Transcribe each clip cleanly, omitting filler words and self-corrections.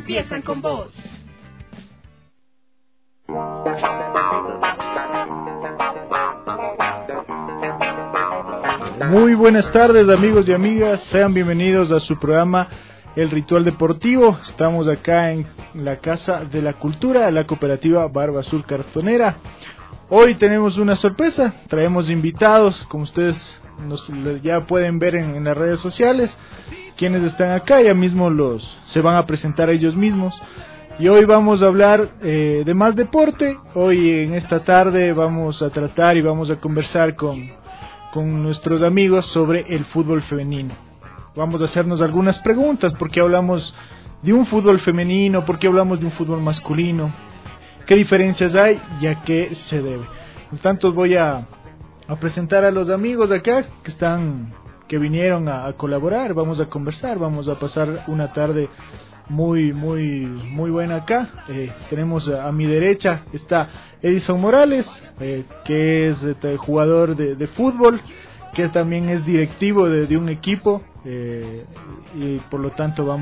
empiezan con vos. Muy buenas tardes, amigos y amigas, sean bienvenidos a su programa El Ritual Deportivo. Estamos acá en la Casa de la Cultura, la cooperativa Barba Azul Cartonera. Hoy tenemos una sorpresa, traemos invitados, como ustedes ya pueden ver en las redes sociales. Quienes están acá ya mismo se van a presentar ellos mismos. Y hoy vamos a hablar de más deporte. Hoy en esta tarde vamos a tratar y vamos a conversar con nuestros amigos sobre el fútbol femenino. Vamos a hacernos algunas preguntas: ¿por qué hablamos de un fútbol femenino? ¿Por qué hablamos de un fútbol masculino? ¿Qué diferencias hay y a qué se debe? Por tanto, voy a presentar a los amigos acá que vinieron a colaborar. Vamos a conversar, vamos a pasar una tarde muy buena acá. Tenemos a mi derecha está Edison Morales, que es jugador de fútbol, que también es directivo de un equipo, y por lo tanto va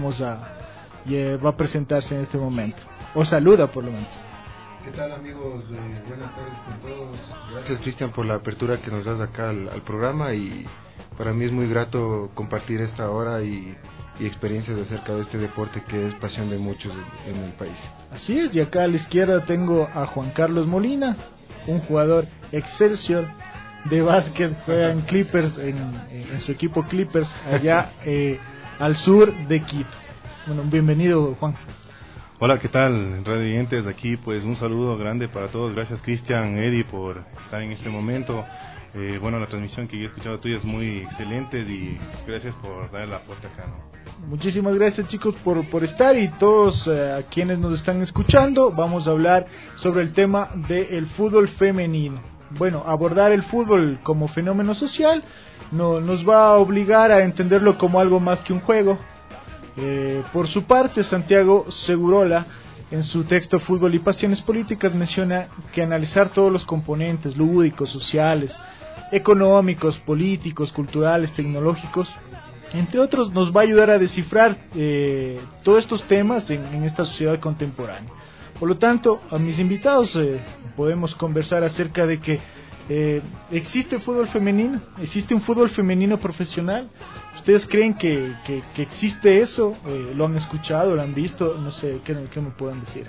a presentarse en este momento, o saluda por lo menos. ¿Qué tal, amigos? Buenas tardes con todos. Gracias, Cristian, por la apertura que nos das acá al programa, y para mí es muy grato compartir esta hora y experiencias acerca de este deporte que es pasión de muchos en el país. Así es, y acá a la izquierda tengo a Juan Carlos Molina, un jugador Excelsior de básquet, juega en Clippers, en su equipo Clippers, allá al sur de Quito. Bueno, bienvenido, Juan. Hola, ¿qué tal, radiantes? Aquí pues un saludo grande para todos. Gracias, Cristian, Eddie, por estar en este momento. Bueno, la transmisión que yo he escuchado tuya es muy excelente y gracias por dar el aporte acá, ¿no? Muchísimas gracias, chicos, por estar, y todos a quienes nos están escuchando. Vamos a hablar sobre el tema del fútbol femenino. Bueno, abordar el fútbol como fenómeno social nos va a obligar a entenderlo como algo más que un juego. Por su parte, Santiago Segurola, en su texto Fútbol y Pasiones Políticas, menciona que analizar todos los componentes lúdicos, sociales, económicos, políticos, culturales, tecnológicos, entre otros, nos va a ayudar a descifrar todos estos temas en esta sociedad contemporánea. Por lo tanto, a mis invitados podemos conversar acerca de que existe fútbol femenino, existe un fútbol femenino profesional. ¿Ustedes creen que existe eso? ¿Lo han escuchado? ¿Lo han visto? No sé, ¿qué me pueden decir?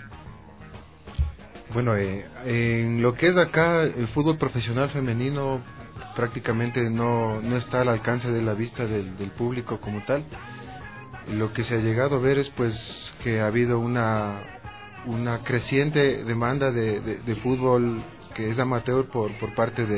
Bueno, en lo que es acá el fútbol profesional femenino prácticamente no está al alcance de la vista del público como tal. Lo que se ha llegado a ver es pues que ha habido una creciente demanda de fútbol que es amateur por parte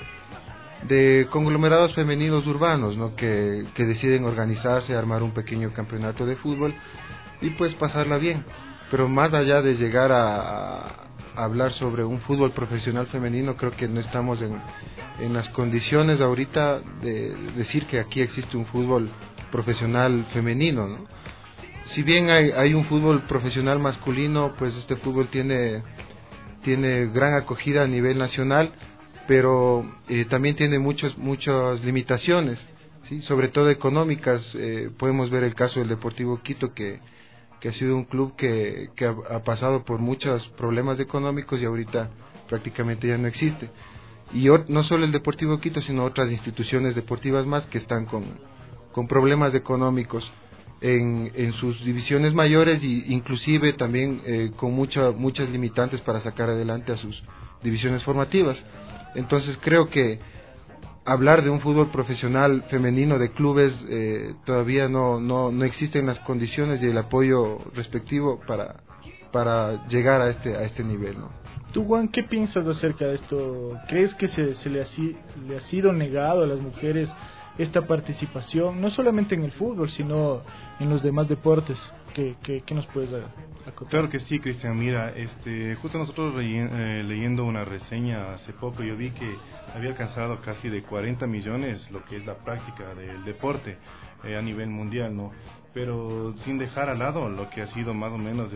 de conglomerados femeninos urbanos, ¿no? que deciden organizarse, armar un pequeño campeonato de fútbol y pues pasarla bien. Pero más allá de llegar a hablar sobre un fútbol profesional femenino, creo que no estamos en las condiciones ahorita de decir que aquí existe un fútbol profesional femenino, ¿no? Si bien hay un fútbol profesional masculino, pues este fútbol tiene gran acogida a nivel nacional, pero también tiene muchas limitaciones, ¿sí? Sobre todo económicas. Podemos ver el caso del Deportivo Quito, que ha sido un club que ha pasado por muchos problemas económicos y ahorita prácticamente ya no existe. Y no solo el Deportivo Quito, sino otras instituciones deportivas más que están con problemas económicos en sus divisiones mayores, y inclusive también con muchas limitantes para sacar adelante a sus divisiones formativas. Entonces creo que hablar de un fútbol profesional femenino de clubes todavía no existen las condiciones y el apoyo respectivo para llegar a este nivel, ¿no? Tú, Juan, ¿qué piensas acerca de esto? ¿Crees que se le ha sido negado a las mujeres esta participación, no solamente en el fútbol, sino en los demás deportes? ¿Qué nos puedes acotar? Claro que sí, Cristian. Mira, justo nosotros leyendo una reseña hace poco, yo vi que había alcanzado casi de 40 millones lo que es la práctica del deporte a nivel mundial, ¿no? Pero sin dejar al lado lo que ha sido más o menos de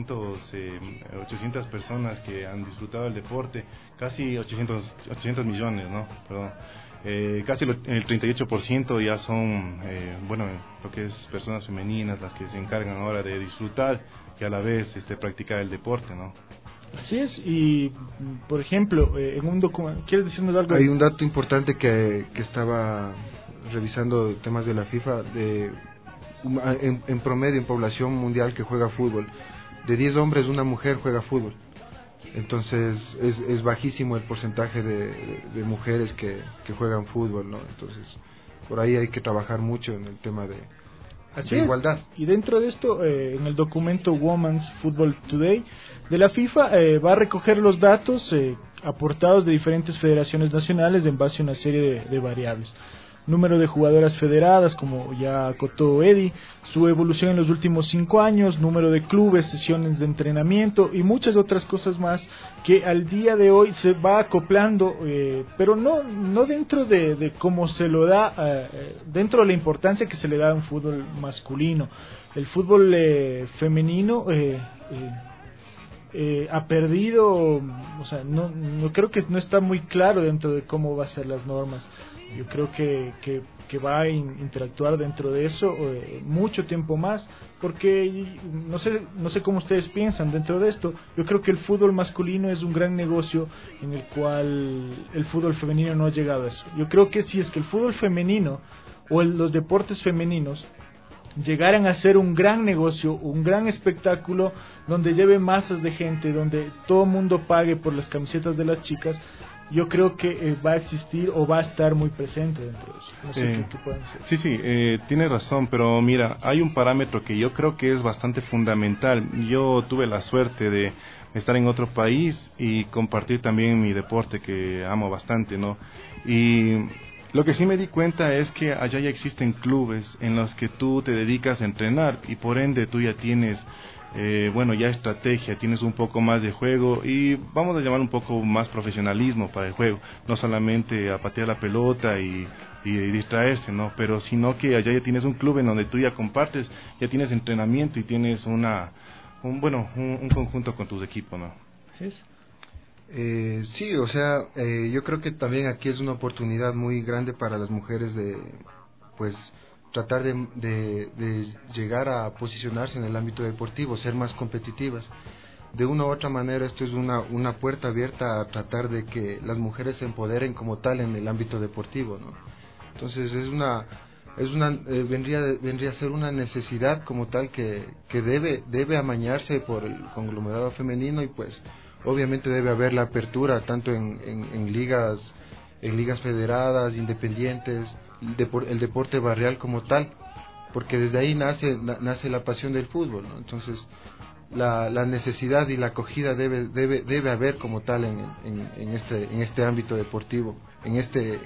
800 personas que han disfrutado del deporte, casi 800 millones, ¿no? Perdón. casi el 38% ya son, lo que es personas femeninas las que se encargan ahora de disfrutar y a la vez practicar el deporte, ¿no? Así es, y por ejemplo, en un documento, ¿quieres decirnos algo? Hay un dato importante que estaba revisando temas de la FIFA, en promedio en población mundial que juega fútbol, de 10 hombres una mujer juega fútbol. Entonces es bajísimo el porcentaje de mujeres que juegan fútbol, ¿no? Entonces por ahí hay que trabajar mucho en el tema de igualdad. Y dentro de esto, en el documento Women's Football Today de la FIFA, va a recoger los datos aportados de diferentes federaciones nacionales en base a una serie de variables. Número de jugadoras federadas, como ya acotó Eddie, su evolución en los últimos 5 años, número de clubes, sesiones de entrenamiento y muchas otras cosas más que al día de hoy se va acoplando, pero no dentro de cómo se lo da, dentro de la importancia que se le da a un fútbol masculino. El fútbol femenino ha perdido, o sea, no creo que no está muy claro dentro de cómo va a ser las normas. Yo creo que va a interactuar dentro de eso mucho tiempo más, porque no sé cómo ustedes piensan dentro de esto. Yo creo que el fútbol masculino es un gran negocio en el cual el fútbol femenino no ha llegado a eso. Yo creo que si es que el fútbol femenino o los deportes femeninos llegaran a ser un gran negocio, un gran espectáculo donde lleve masas de gente, donde todo el mundo pague por las camisetas de las chicas, yo creo que va a existir o va a estar muy presente dentro de eso. No sé qué pueden ser. Sí, tiene razón, pero mira, hay un parámetro que yo creo que es bastante fundamental. Yo tuve la suerte de estar en otro país y compartir también mi deporte que amo bastante, ¿no? Y lo que sí me di cuenta es que allá ya existen clubes en los que tú te dedicas a entrenar y por ende tú ya tienes ya estrategia, tienes un poco más de juego y vamos a llamar un poco más profesionalismo para el juego, no solamente a patear la pelota y distraerse, ¿no? Pero sino que allá ya tienes un club en donde tú ya compartes, ya tienes entrenamiento y tienes un conjunto con tus equipos, ¿no? ¿Sí es? Sí, o sea, yo creo que también aquí es una oportunidad muy grande para las mujeres de, pues, tratar de llegar a posicionarse en el ámbito deportivo, ser más competitivas. De una u otra manera esto es una puerta abierta a tratar de que las mujeres se empoderen como tal en el ámbito deportivo, ¿no? Entonces vendría a ser una necesidad como tal que debe amañarse por el conglomerado femenino y pues obviamente debe haber la apertura tanto en ligas federadas, independientes, el deporte barrial como tal, porque desde ahí nace la pasión del fútbol, ¿no? Entonces la necesidad y la acogida debe haber como tal en este ámbito deportivo, en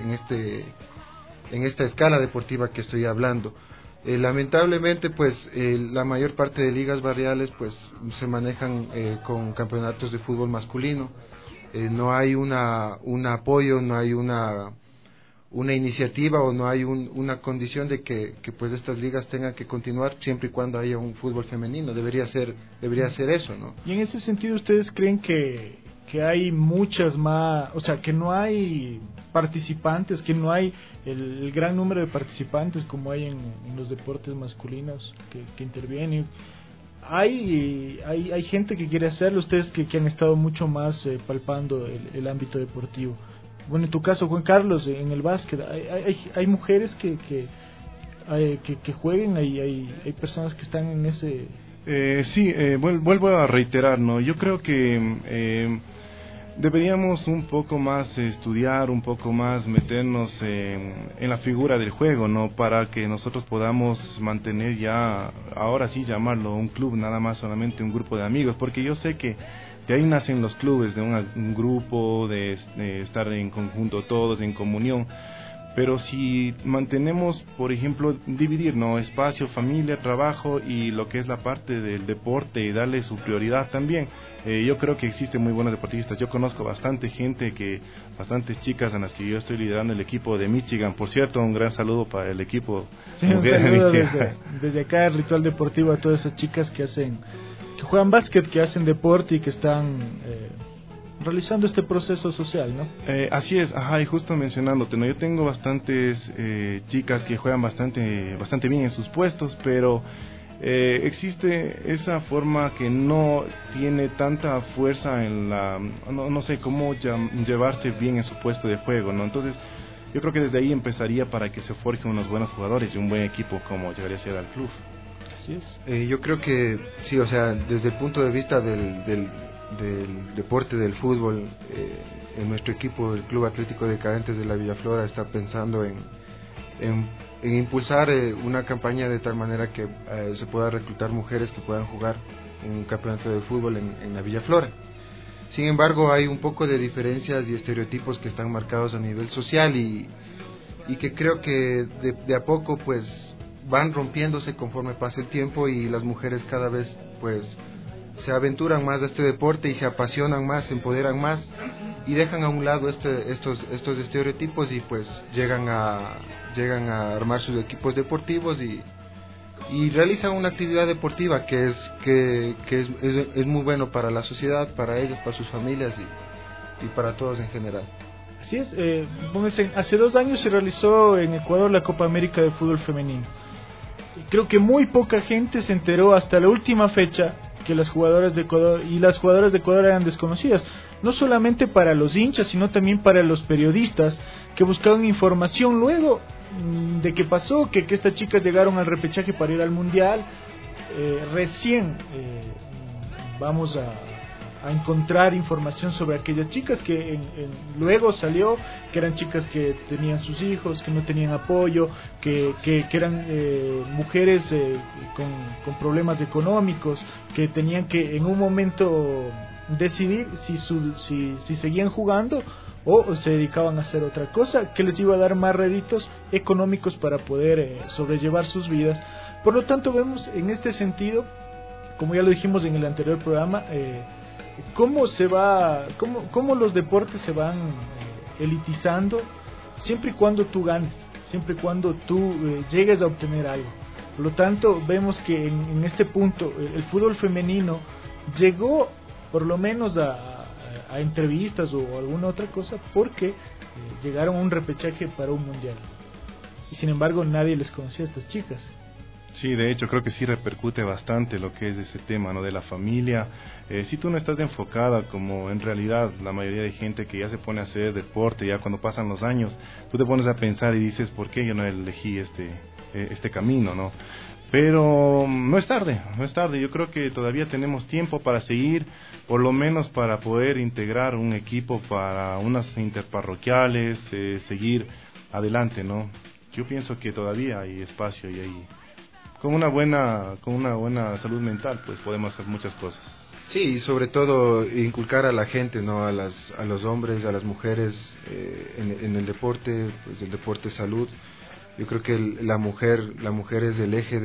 esta escala deportiva que estoy hablando. Lamentablemente pues la mayor parte de ligas barriales pues se manejan con campeonatos de fútbol masculino. No hay un apoyo, no hay una iniciativa o no hay una condición de que pues estas ligas tengan que continuar siempre y cuando haya un fútbol femenino. Debería ser eso, ¿no? Y en ese sentido, ¿ustedes creen que hay muchas más, o sea, que no hay participantes, que no hay el gran número de participantes como hay en los deportes masculinos que intervienen? Hay gente que quiere hacerlo, ustedes que han estado mucho más palpando el ámbito deportivo. Bueno, en tu caso, Juan Carlos, en el básquet, hay mujeres que jueguen, hay personas que están en ese... Vuelvo a reiterar, ¿no? Yo creo que deberíamos un poco más estudiar, un poco más meternos en la figura del juego, ¿no? Para que nosotros podamos mantener ya, ahora sí llamarlo un club, nada más solamente un grupo de amigos, porque yo sé que de ahí nacen los clubes, de un grupo, de estar en conjunto todos, en comunión. Pero si mantenemos, por ejemplo, dividir, ¿no? Espacio, familia, trabajo y lo que es la parte del deporte y darle su prioridad también. Yo creo que existen muy buenos deportistas. Yo conozco bastantes chicas en las que yo estoy liderando el equipo de Michigan. Por cierto, un gran saludo para el equipo. Sí, un saludo desde acá, el Ritual Deportivo, a todas esas chicas que juegan básquet, que hacen deporte y que están realizando este proceso social, ¿no? Así es, y justo mencionándote, ¿no? Yo tengo bastantes chicas que juegan bastante bien en sus puestos, pero existe esa forma que no tiene tanta fuerza en no sé cómo llevarse bien en su puesto de juego, ¿no? Entonces, yo creo que desde ahí empezaría para que se forjen unos buenos jugadores y un buen equipo como llegaría a ser al club. Así es. Yo creo que sí, o sea, desde el punto de vista del deporte del fútbol, en nuestro equipo, el Club Atlético Decadentes de la Villaflora, está pensando en impulsar una campaña de tal manera que se pueda reclutar mujeres que puedan jugar un campeonato de fútbol en la Villaflora. Sin embargo, hay un poco de diferencias y estereotipos que están marcados a nivel social y que creo que de a poco pues van rompiéndose conforme pasa el tiempo, y las mujeres cada vez pues se aventuran más a este deporte y se apasionan más, se empoderan más y dejan a un lado estos estereotipos y pues llegan a armar sus equipos deportivos y realizan una actividad deportiva que es muy bueno para la sociedad, para ellos, para sus familias y para todos en general. Así es, hace 2 años se realizó en Ecuador la Copa América de Fútbol Femenino. Creo que muy poca gente se enteró hasta la última fecha que las jugadoras de Ecuador y las jugadoras de Ecuador eran desconocidas, no solamente para los hinchas, sino también para los periodistas que buscaban información luego de qué pasó, que estas chicas llegaron al repechaje para ir al Mundial. Recién vamos a encontrar información sobre aquellas chicas que luego salió que eran chicas que tenían sus hijos, que no tenían apoyo, que eran mujeres con problemas económicos, que tenían que en un momento decidir si seguían jugando o se dedicaban a hacer otra cosa que les iba a dar más réditos económicos para poder sobrellevar sus vidas. Por lo tanto, vemos en este sentido, como ya lo dijimos en el anterior programa, cómo los deportes se van elitizando siempre y cuando tú ganes, siempre y cuando tú llegues a obtener algo. Por lo tanto, vemos que en este punto el fútbol femenino llegó por lo menos a entrevistas o alguna otra cosa porque llegaron a un repechaje para un mundial, y sin embargo nadie les conocía a estas chicas. Sí, de hecho creo que sí repercute bastante lo que es ese tema, ¿no? De la familia. Si tú no estás enfocada como en realidad la mayoría de gente que ya se pone a hacer deporte, ya cuando pasan los años, tú te pones a pensar y dices, ¿por qué yo no elegí este camino, no? Pero no es tarde, yo creo que todavía tenemos tiempo para seguir, por lo menos para poder integrar un equipo para unas interparroquiales, seguir adelante, ¿no? Yo pienso que todavía hay espacio y hay con una buena salud mental pues podemos hacer muchas cosas. Sí, y sobre todo inculcar a la gente, ¿no? A los hombres, a las mujeres en el deporte, pues el deporte salud. Yo creo que la mujer es el eje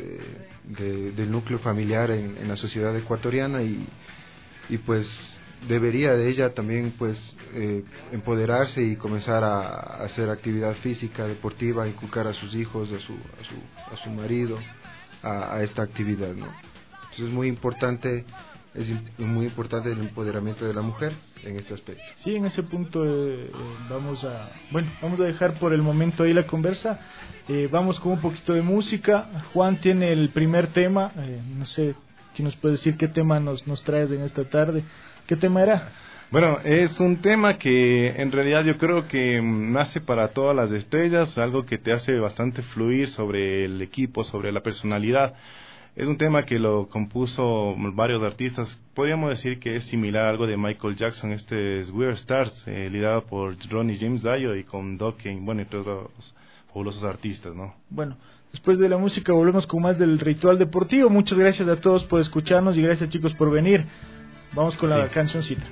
del núcleo familiar en la sociedad ecuatoriana y pues debería de ella también pues empoderarse y comenzar a hacer actividad física, deportiva, inculcar a sus hijos, a su marido a esta actividad, ¿no? Entonces es muy importante el empoderamiento de la mujer en este aspecto. Sí, en ese punto vamos a dejar por el momento ahí la conversa. Vamos con un poquito de música. Juan tiene el primer tema, no sé si nos puedes decir qué tema nos traes en esta tarde. ¿Qué tema era? Bueno, es un tema que en realidad yo creo que nace para todas las estrellas, algo que te hace bastante fluir sobre el equipo, sobre la personalidad. Es un tema que lo compuso varios artistas. Podríamos decir que es similar a algo de Michael Jackson. Este es We Are Stars, liderado por Ronnie James Dio y con Doc Kane, bueno, y todos los fabulosos artistas, ¿no? Bueno, después de la música volvemos con más del Ritual Deportivo. Muchas gracias a todos por escucharnos y gracias, chicos, por venir. Vamos con la cancioncita.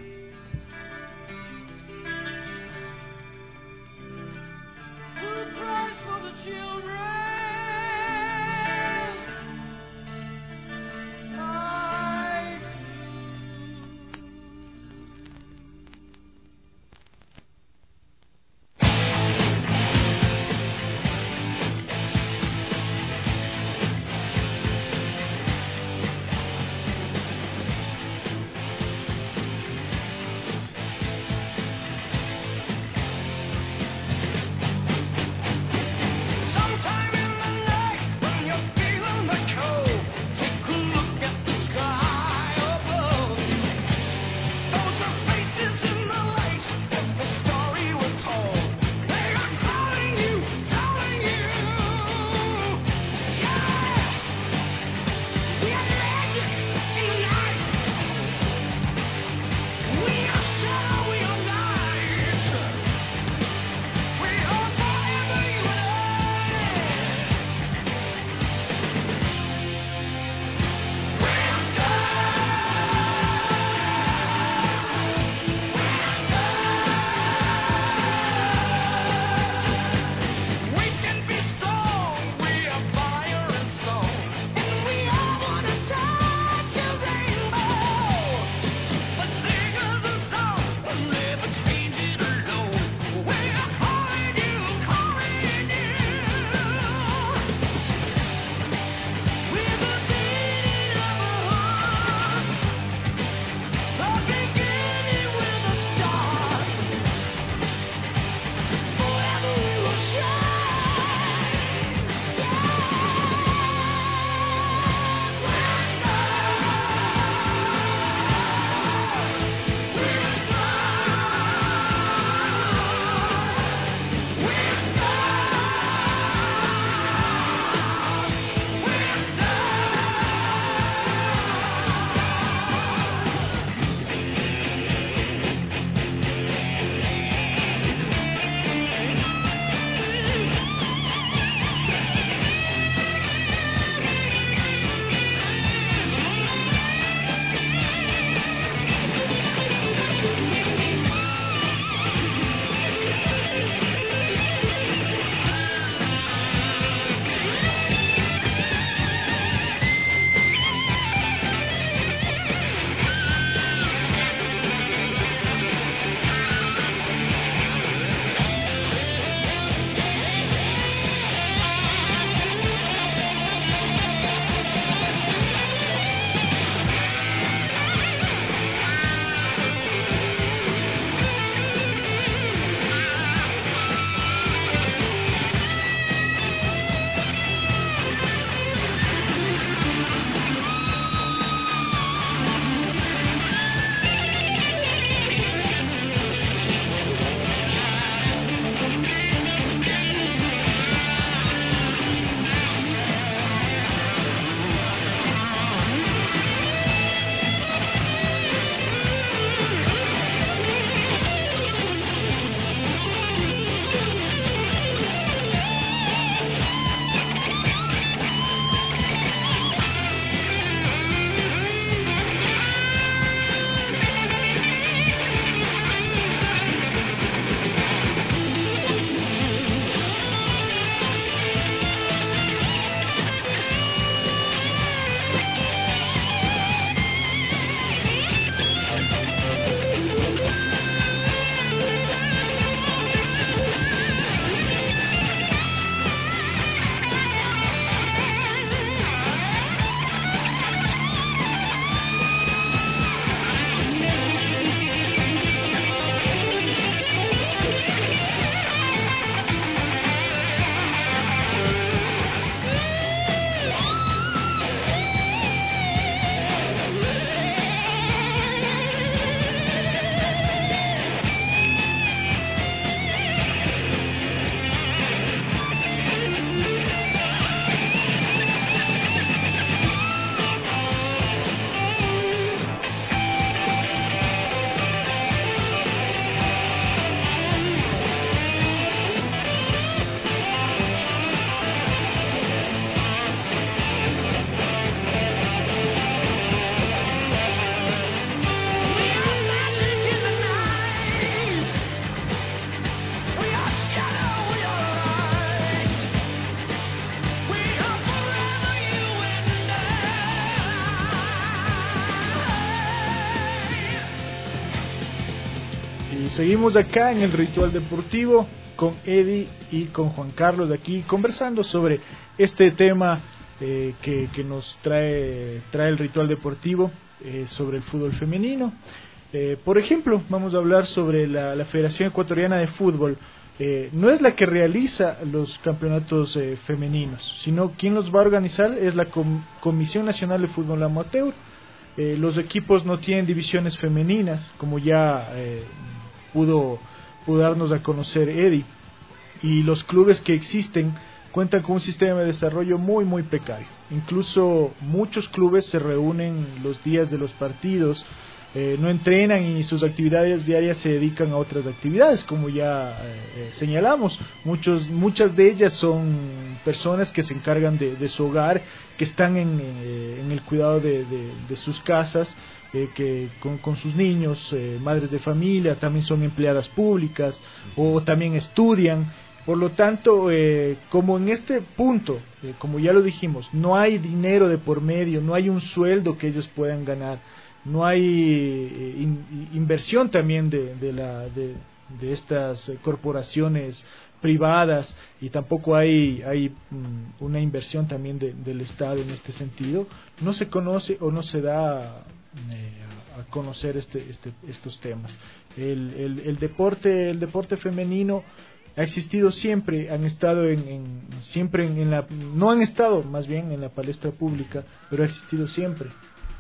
seguimos acá en el Ritual Deportivo con Eddie y con Juan Carlos de aquí conversando sobre este tema que nos trae el Ritual Deportivo sobre el fútbol femenino. Por ejemplo, vamos a hablar sobre la Federación Ecuatoriana de Fútbol. No es la que realiza los campeonatos femeninos, sino quien los va a organizar es la Comisión Nacional de Fútbol Amateur. Los equipos no tienen divisiones femeninas, como ya pudo darnos a conocer Eddie, y los clubes que existen cuentan con un sistema de desarrollo muy precario. Incluso muchos clubes se reúnen los días de los partidos, no entrenan y sus actividades diarias se dedican a otras actividades, como ya señalamos. Muchas de ellas son personas que se encargan de su hogar, que están en el cuidado de sus casas, que con sus niños, madres de familia, también son empleadas públicas o también estudian. Por lo tanto, como en este punto, como ya lo dijimos, no hay dinero de por medio, no hay un sueldo que ellos puedan ganar, no hay inversión también de estas corporaciones privadas, y tampoco hay una inversión también del Estado en este sentido. No se conoce o no se da a conocer estos temas. El deporte femenino ha existido siempre, han estado no han estado más bien en la palestra pública, pero ha existido siempre.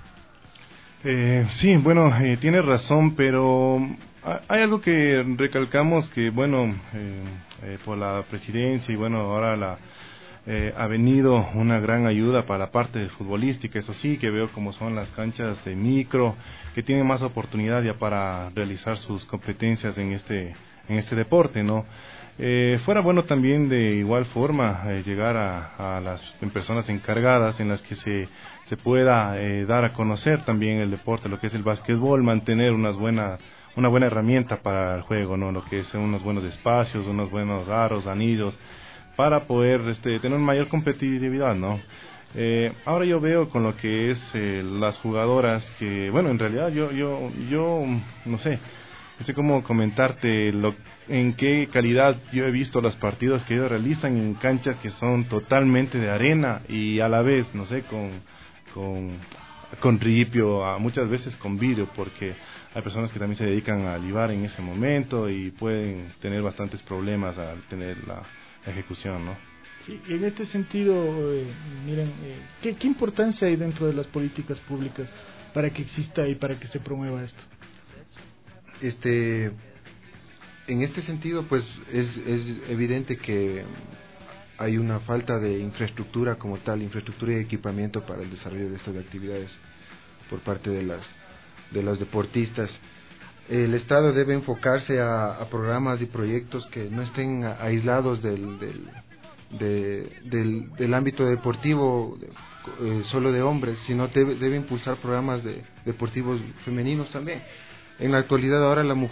Sí, bueno, tiene razón, pero hay algo que recalcamos que, bueno, por la presidencia y bueno, ahora ha venido una gran ayuda para la parte futbolística. Eso sí, que veo como son las canchas de micro, que tienen más oportunidad ya para realizar sus competencias en este deporte, ¿no? Fuera bueno también de igual forma llegar a las personas encargadas en las que se pueda dar a conocer también el deporte, lo que es el básquetbol, mantener una buena herramienta para el juego, ¿no? Lo que es unos buenos espacios, unos buenos aros, anillos, para poder tener una mayor competitividad, ¿no? Ahora yo veo con lo que es las jugadoras que, bueno, en realidad yo no sé cómo comentarte en qué calidad yo he visto los partidos que ellos realizan en canchas que son totalmente de arena y a la vez, no sé, con ripio, muchas veces con vidrio, porque hay personas que también se dedican a libar en ese momento y pueden tener bastantes problemas al tener la ejecución, ¿no? Sí, en este sentido, miren, ¿qué importancia hay dentro de las políticas públicas para que exista y para que se promueva esto? En este sentido, pues es evidente que hay una falta de infraestructura como tal, infraestructura y equipamiento para el desarrollo de estas actividades por parte de las deportistas. El Estado debe enfocarse a programas y proyectos que no estén aislados del ámbito deportivo solo de hombres, sino debe impulsar programas deportivos femeninos también. En la actualidad ahora el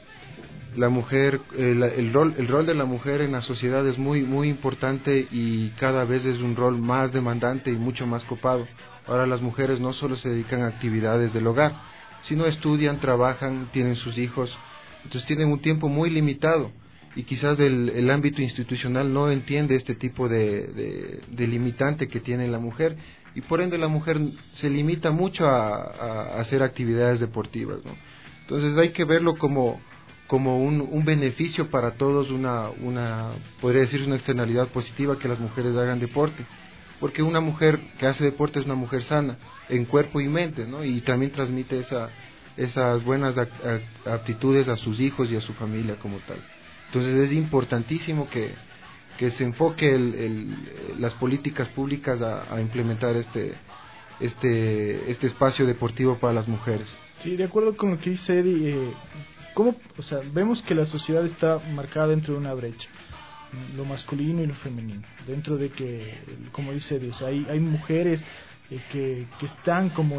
rol de la mujer en la sociedad es muy importante y cada vez es un rol más demandante y mucho más copado. Ahora las mujeres no solo se dedican a actividades del hogar, sino estudian, trabajan, tienen sus hijos, entonces tienen un tiempo muy limitado y quizás el ámbito institucional no entiende este tipo de limitante que tiene la mujer y por ende la mujer se limita mucho a hacer actividades deportivas, ¿no? Entonces hay que verlo como un beneficio para todos, podría decir una externalidad positiva que las mujeres hagan deporte, porque una mujer que hace deporte es una mujer sana en cuerpo y mente, ¿no? Y también transmite esas buenas aptitudes a sus hijos y a su familia como tal. Entonces es importantísimo que se enfoque las políticas públicas a implementar este espacio deportivo para las mujeres. Sí, de acuerdo con lo que dice Eddie, vemos que la sociedad está marcada dentro de una brecha, lo masculino y lo femenino, dentro de que, como dice Eddie, hay mujeres que están como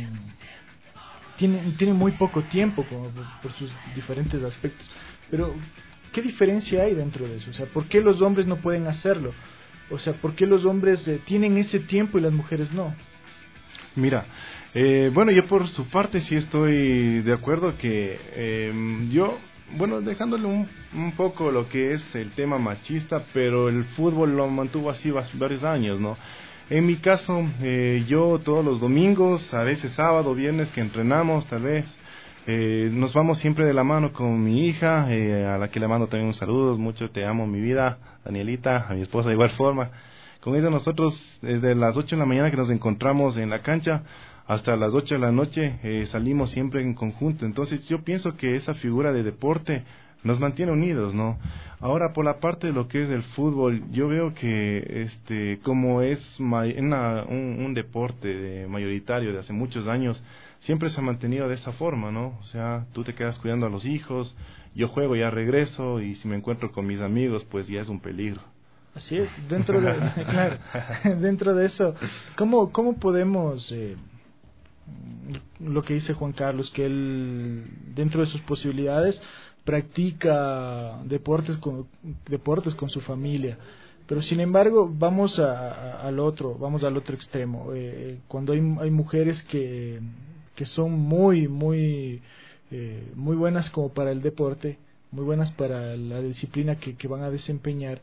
tienen muy poco tiempo como por sus diferentes aspectos, pero ¿qué diferencia hay dentro de eso? O sea, ¿por qué los hombres no pueden hacerlo? O sea, ¿por qué los hombres tienen ese tiempo y las mujeres no? Mira, bueno, yo por su parte sí estoy de acuerdo que yo bueno, dejándole un poco lo que es el tema machista, pero el fútbol lo mantuvo así varios años, ¿no? En mi caso, yo todos los domingos, a veces sábado, viernes que entrenamos, tal vez, nos vamos siempre de la mano con mi hija, a la que le mando también un saludo, mucho te amo mi vida, Danielita, a mi esposa de igual forma. Con ella nosotros desde las 8 de la mañana que nos encontramos en la cancha hasta las 8 de la noche salimos siempre en conjunto. Entonces yo pienso que esa figura de deporte nos mantiene unidos, ¿no? Ahora por la parte de lo que es el fútbol, yo veo que como es un deporte mayoritario de hace muchos años, siempre se ha mantenido de esa forma, ¿no? O sea, tú te quedas cuidando a los hijos, yo juego, ya regreso y si me encuentro con mis amigos, pues ya es un peligro. Así es, claro, dentro de eso, ¿cómo podemos, lo que dice Juan Carlos, que él, dentro de sus posibilidades, practica deportes con su familia, pero sin embargo vamos al otro extremo, cuando hay mujeres que son muy buenas como para el deporte, muy buenas para la disciplina que van a desempeñar,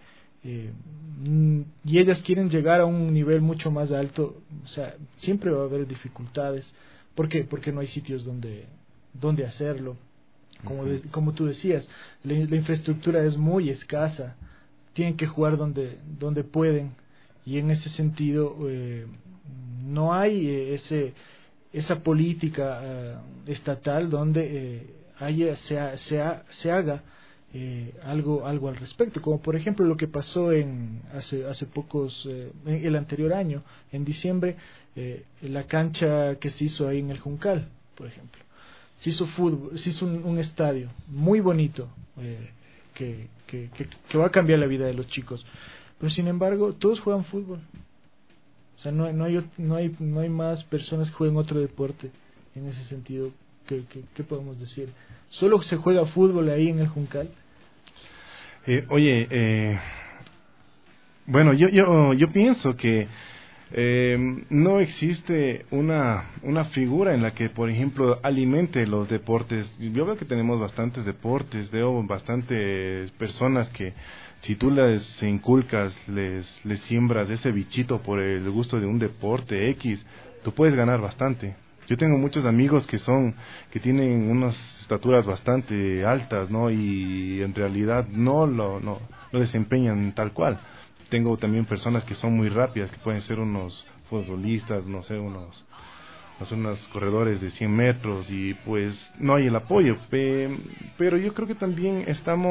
y ellas quieren llegar a un nivel mucho más alto, o sea, siempre va a haber dificultades. ¿Por qué? Porque no hay sitios donde hacerlo. Como tú decías, la infraestructura es muy escasa, tienen que jugar donde pueden, y en ese sentido no hay esa política estatal donde se haga algo al respecto, como por ejemplo lo que pasó hace pocos, el anterior año, en diciembre, la cancha que se hizo ahí en el Juncal, por ejemplo. Se hizo fútbol, se hizo un estadio muy bonito, que va a cambiar la vida de los chicos, pero sin embargo todos juegan fútbol. O sea, no hay más personas que jueguen otro deporte en ese sentido. ¿Qué podemos decir? Solo se juega fútbol ahí en el Juncal. Bueno, yo pienso que no existe una figura en la que, por ejemplo, alimente los deportes. Yo veo que tenemos bastantes deportes, veo bastantes personas que si tú les inculcas, les siembras ese bichito por el gusto de un deporte X, tú puedes ganar bastante. Yo tengo muchos amigos que tienen unas estaturas bastante altas, ¿no? Y en realidad no lo desempeñan tal cual. Tengo también personas que son muy rápidas, que pueden ser unos futbolistas, no sé, unos corredores de 100 metros, y pues no hay el apoyo. Pero yo creo que también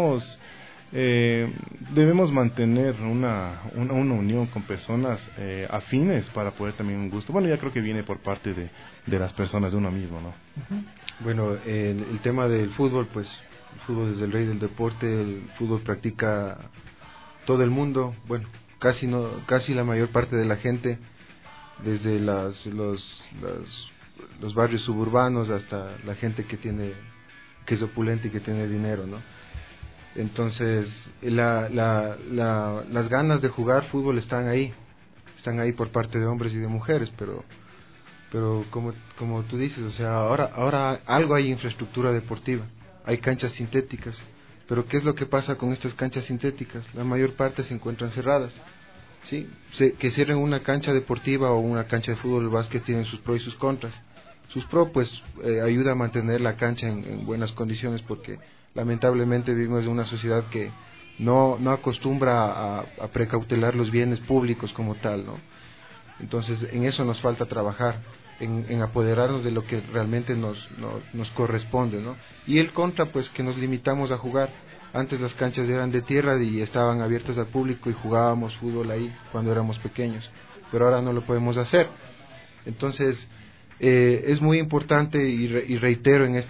debemos mantener una unión con personas afines para poder también un gusto. Bueno, ya creo que viene por parte de las personas de uno mismo, ¿no? Uh-huh. Bueno, el tema del fútbol, pues el fútbol es el rey del deporte, el fútbol practica todo el mundo, bueno, casi la mayor parte de la gente, desde los barrios suburbanos hasta la gente que es opulenta y que tiene dinero, ¿no? Entonces las ganas de jugar fútbol están ahí por parte de hombres y de mujeres, pero como tú dices, o sea, ahora algo hay infraestructura deportiva, hay canchas sintéticas, pero ¿qué es lo que pasa con estas canchas sintéticas? La mayor parte se encuentran cerradas, ¿sí? Que cierren una cancha deportiva o una cancha de fútbol o básquet tienen sus pros y sus contras. Sus pros, pues, ayuda a mantener la cancha en buenas condiciones, porque lamentablemente vivimos en una sociedad que no acostumbra a precautelar los bienes públicos como tal, ¿no? Entonces en eso nos falta trabajar, en apoderarnos de lo que realmente nos corresponde, ¿no? Y el contra, pues, que nos limitamos a jugar. Antes las canchas eran de tierra y estaban abiertas al público y jugábamos fútbol ahí cuando éramos pequeños, pero ahora no lo podemos hacer. Entonces es muy importante, y reitero en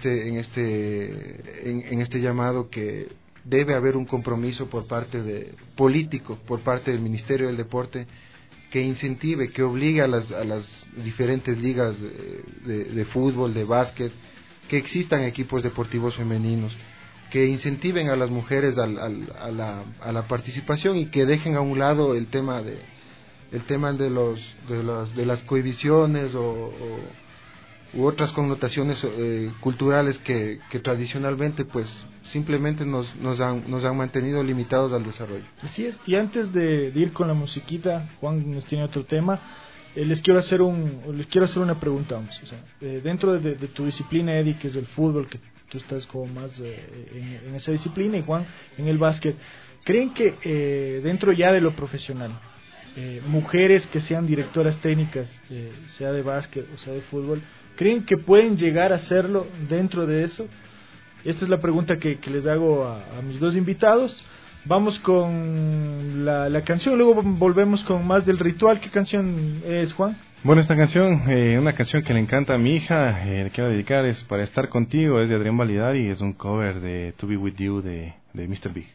este llamado, que debe haber un compromiso político por parte del Ministerio del Deporte, que incentive, que obligue a las diferentes ligas de fútbol, de básquet, que existan equipos deportivos femeninos, que incentiven a las mujeres a la participación, y que dejen a un lado el tema de las cohibiciones u otras connotaciones culturales que tradicionalmente pues simplemente nos han mantenido limitados al desarrollo. Así es, y antes de ir con la musiquita, Juan nos tiene otro tema. Les quiero hacer una pregunta, vamos. O sea, dentro de tu disciplina, Eddie, que es el fútbol, que tú estás como más en esa disciplina, y Juan en el básquet, ¿creen que dentro ya de lo profesional, mujeres que sean directoras técnicas, sea de básquet o sea de fútbol, creen que pueden llegar a hacerlo dentro de eso? Esta es la pregunta que les hago a mis dos invitados. Vamos con la canción, luego volvemos con más del ritual. ¿Qué canción es, Juan? Bueno, esta canción, una canción que le encanta a mi hija, le quiero dedicar, es Para Estar Contigo, es de Adrián Validari y es un cover de To Be With You de Mr. Big.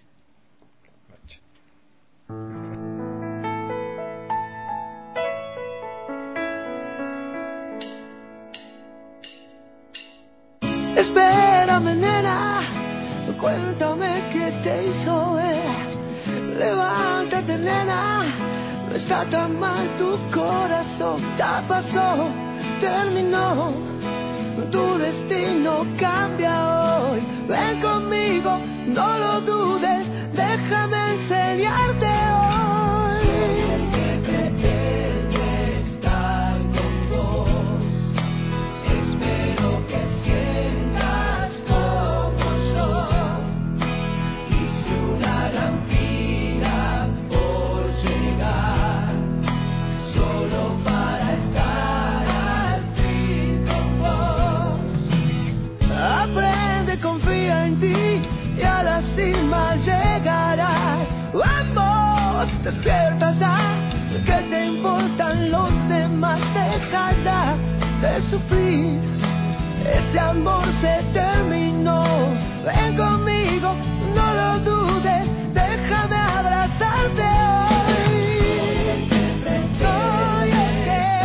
Espérame, nena, cuéntame qué te hizo ver. Levántate, nena, no está tan mal tu corazón. Ya pasó, terminó, tu destino cambia hoy. Ven conmigo, no lo dudes, déjame enseñarte hoy. Que pretende estar con vos, espero que sientas como yo. Hice una gran vida por llegar, solo para estar al fin con vos. Aprende, confía en ti y a la cima llegarás. Vamos, despierta ya, ¿qué te importan los demás? Deja ya de sufrir, ese amor se terminó. Ven conmigo, no lo dudes, déjame abrazarte hoy. Soy el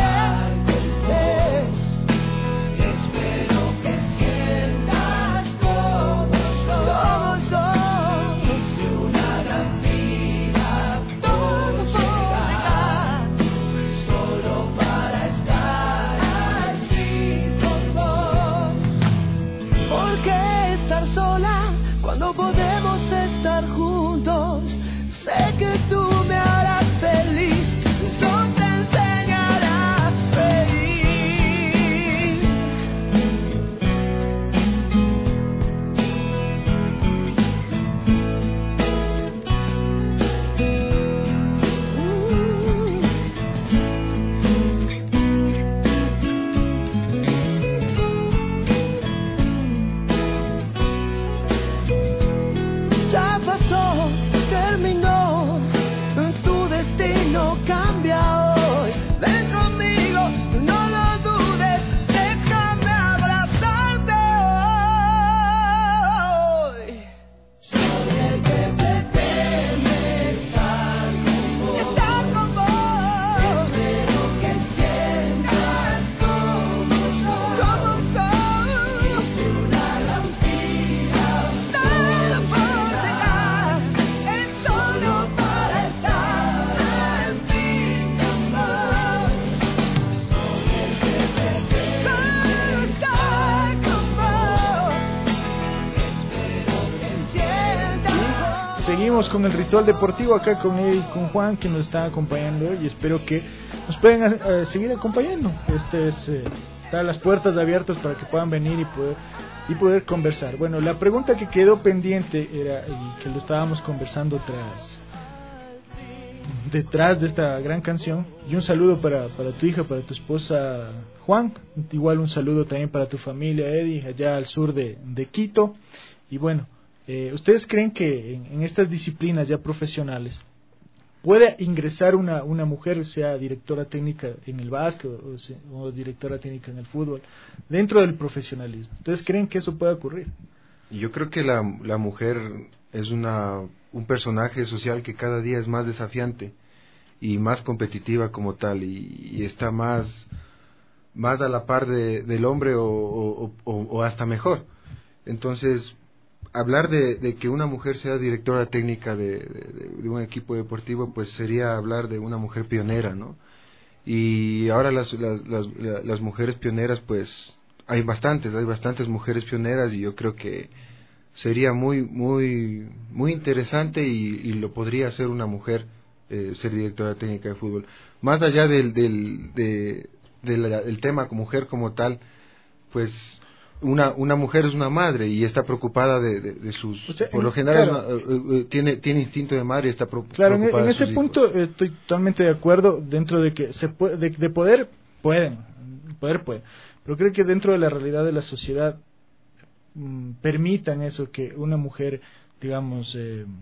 que espero que sientas como soy. Hice una gran vida por llegar, solo para estar al fin con vos. ¿Por qué estar sola cuando podemos estar juntos? Sé que tú me harás feliz, eso te enseñará a reír. Ya pasó, terminó, tu destino cambia hoy. Ven conmigo, no lo dudes, déjame abrazarte hoy. Soy el que pretende estar con vos. Espero que sientas como soy. Hice una gran vida por llegar, es solo para estar al fin con vos. Soy el que pretende estar con vos. Espero que sientas. Seguimos con el ritual deportivo acá con Eddie y con Juan, que nos están acompañando hoy, y espero que nos puedan seguir acompañando. Están las puertas abiertas para que puedan venir y poder conversar. Bueno, la pregunta que quedó pendiente era, y que lo estábamos conversando detrás de esta gran canción, y un saludo para tu hija, para tu esposa Juan, igual un saludo también para tu familia, Eddie, allá al sur de Quito. Y bueno, ¿ustedes creen que en estas disciplinas ya profesionales puede ingresar una mujer, sea directora técnica en el básquet o directora técnica en el fútbol, dentro del profesionalismo? ¿Ustedes creen que eso puede ocurrir? Yo creo que la mujer es un personaje social que cada día es más desafiante y más competitiva como tal, y está más a la par del hombre o hasta mejor. Entonces, hablar de que una mujer sea directora técnica de un equipo deportivo, pues sería hablar de una mujer pionera, ¿no? Y ahora las mujeres pioneras, pues hay bastantes mujeres pioneras, y yo creo que sería muy interesante, y lo podría hacer una mujer, ser directora técnica de fútbol. Más allá del tema mujer como tal, pues una mujer es una madre y está preocupada de sus, o sea, por lo general, claro, tiene instinto de madre y está claro, preocupada en de sus ese hijos. punto estoy totalmente de acuerdo, dentro de que se puede, de poder pueden, pero creo que dentro de la realidad de la sociedad permitan eso, que una mujer, digamos,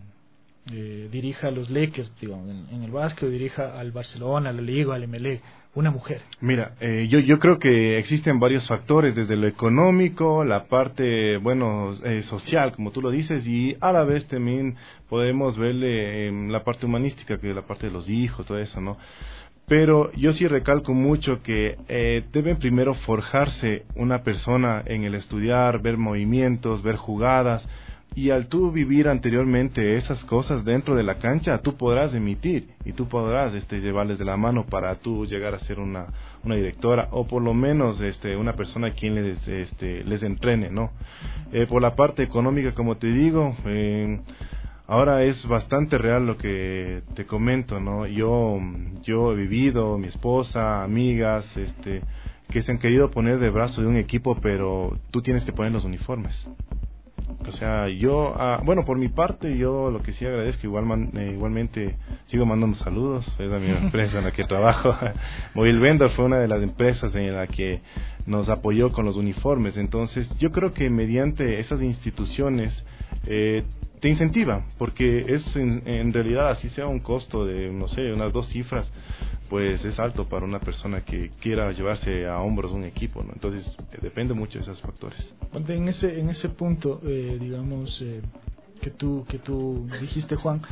dirija a los Lakers, digamos, en el básquet, o dirija al Barcelona, a la Liga, al Emelec, una mujer. Mira, yo creo que existen varios factores, desde lo económico, la parte, bueno, social, como tú lo dices, y a la vez también podemos verle la parte humanística, que es la parte de los hijos, todo eso, ¿no? Pero yo sí recalco mucho que deben primero forjarse una persona en el estudiar, ver movimientos, ver jugadas, y al tú vivir anteriormente esas cosas dentro de la cancha, tú podrás emitir y tú podrás llevarles de la mano para tú llegar a ser una directora, o por lo menos una persona a quien les entrene, ¿no? Por la parte económica, como te digo, ahora es bastante real lo que te comento, ¿no? Yo he vivido, mi esposa, amigas, que se han querido poner de brazo de un equipo, pero tú tienes que poner los uniformes. O sea, yo, bueno, por mi parte, yo lo que sí agradezco, igualmente sigo mandando saludos, es a mi empresa en la que trabajo. Mobile Vendor fue una de las empresas en la que nos apoyó con los uniformes. Entonces, yo creo que mediante esas instituciones te incentiva, porque es en realidad, así sea un costo de, no sé, unas 2 cifras, pues es alto para una persona que quiera llevarse a hombros un equipo, ¿no? Entonces depende mucho de esos factores. En ese punto, digamos, que tú dijiste, Juan,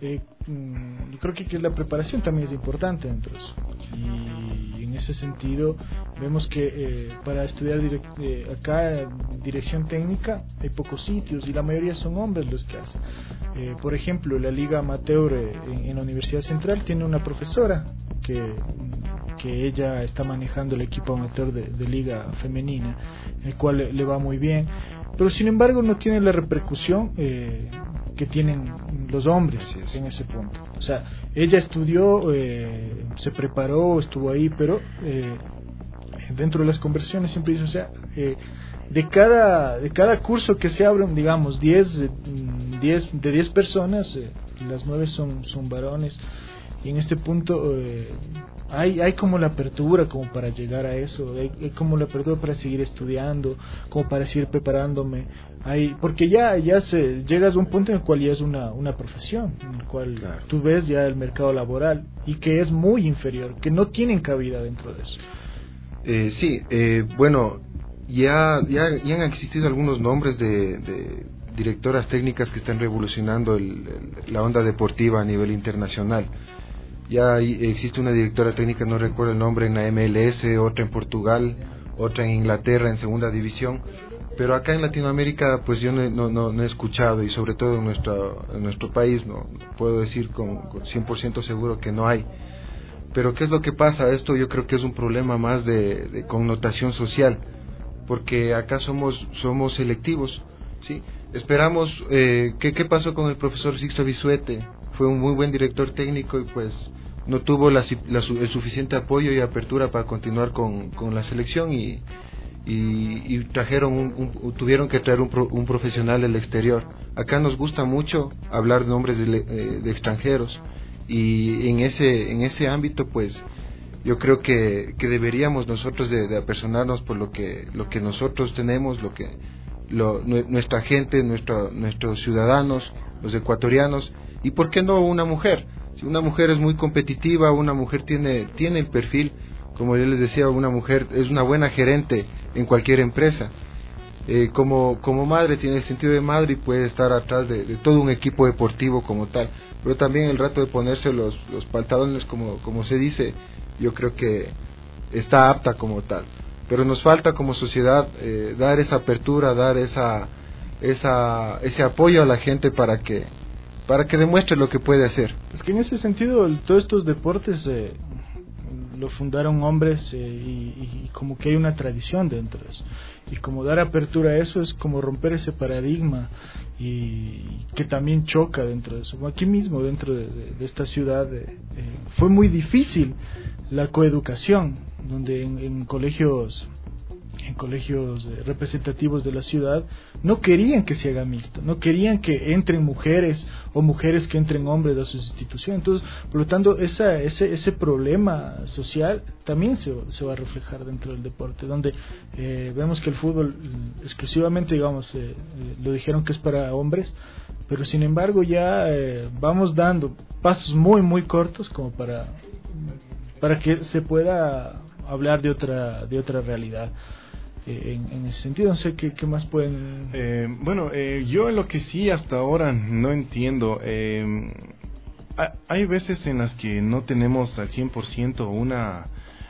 yo creo que la preparación también es importante dentro de eso, y en ese sentido vemos que para estudiar acá dirección técnica hay pocos sitios, y la mayoría son hombres los que hacen. Por ejemplo, la Liga Amateur en la Universidad Central tiene una profesora que ella está manejando el equipo amateur de liga femenina, el cual le va muy bien, pero sin embargo no tiene la repercusión que tienen los hombres en ese punto. O sea, ella estudió, se preparó, estuvo ahí, pero dentro de las conversaciones siempre dice, o sea, de cada curso que se abren, digamos, 10 personas, las 9 son varones. Y en este punto hay como la apertura como para llegar a eso, hay como la apertura para seguir estudiando, como para seguir preparándome, porque ya llegas a un punto en el cual ya es una profesión, en el cual claro, tú ves ya el mercado laboral, y que es muy inferior, que no tienen cabida dentro de eso. Bueno, ya han existido algunos nombres de directoras técnicas que están revolucionando la onda deportiva a nivel internacional. Ya existe una directora técnica, no recuerdo el nombre, en la MLS, otra en Portugal, otra en Inglaterra en segunda división, pero acá en Latinoamérica pues yo no he escuchado, y sobre todo en nuestro país no puedo decir con 100% seguro que no hay. Pero ¿qué es lo que pasa? Esto yo creo que es un problema más de connotación social, porque acá somos selectivos, ¿sí? Esperamos, ¿qué pasó con el profesor Sixto Bisuete? Fue un muy buen director técnico y pues no tuvo el suficiente apoyo y apertura para continuar con la selección, y tuvieron que traer un profesional del exterior. Acá nos gusta mucho hablar de nombres de extranjeros, y en ese ámbito pues yo creo que deberíamos nosotros de apersonarnos por lo que nosotros tenemos, nuestra gente, nuestros ciudadanos, los ecuatorianos. Y por qué no una mujer. Si una mujer es muy competitiva, una mujer tiene el perfil, como yo les decía, una mujer es una buena gerente en cualquier empresa. Como madre tiene el sentido de madre y puede estar atrás de todo un equipo deportivo como tal. Pero también el rato de ponerse los pantalones, como se dice, yo creo que está apta como tal. Pero nos falta como sociedad dar esa apertura, dar ese apoyo a la gente para que demuestre lo que puede hacer. Es que en ese sentido todos estos deportes lo fundaron hombres y como que hay una tradición dentro de eso. Y como dar apertura a eso es como romper ese paradigma y que también choca dentro de eso. Aquí mismo, dentro de esta ciudad, fue muy difícil la coeducación, donde en colegios representativos de la ciudad no querían que se haga mixto, no querían que entren mujeres o mujeres que entren hombres a sus instituciones. Entonces, por lo tanto, ese problema social también se va a reflejar dentro del deporte, donde vemos que el fútbol exclusivamente, digamos, lo dijeron que es para hombres, pero sin embargo ya vamos dando pasos muy muy cortos como para que se pueda hablar de otra realidad. En ese sentido, no sé qué más pueden... Yo en lo que sí hasta ahora no entiendo, hay veces en las que no tenemos al 100%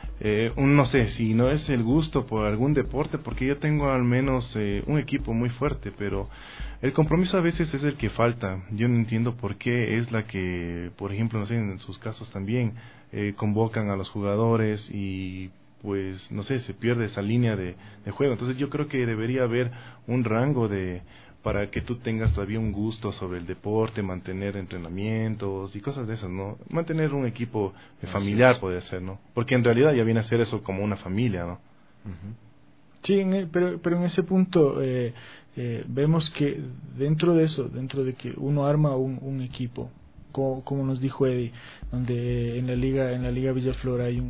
no sé si no es el gusto por algún deporte, porque yo tengo al menos un equipo muy fuerte, pero el compromiso a veces es el que falta. Yo no entiendo por qué es la que, por ejemplo, no sé, en sus casos también convocan a los jugadores y pues no sé, se pierde esa línea de juego. Entonces yo creo que debería haber un rango para que tú tengas todavía un gusto sobre el deporte, mantener entrenamientos y cosas de esas, ¿no? Mantener un equipo familiar puede ser, ¿no? Porque en realidad ya viene a ser eso como una familia, ¿no? Uh-huh. Sí, pero en ese punto vemos que dentro de eso, dentro de que uno arma un equipo, como nos dijo Eddie, donde en la Liga Villaflor hay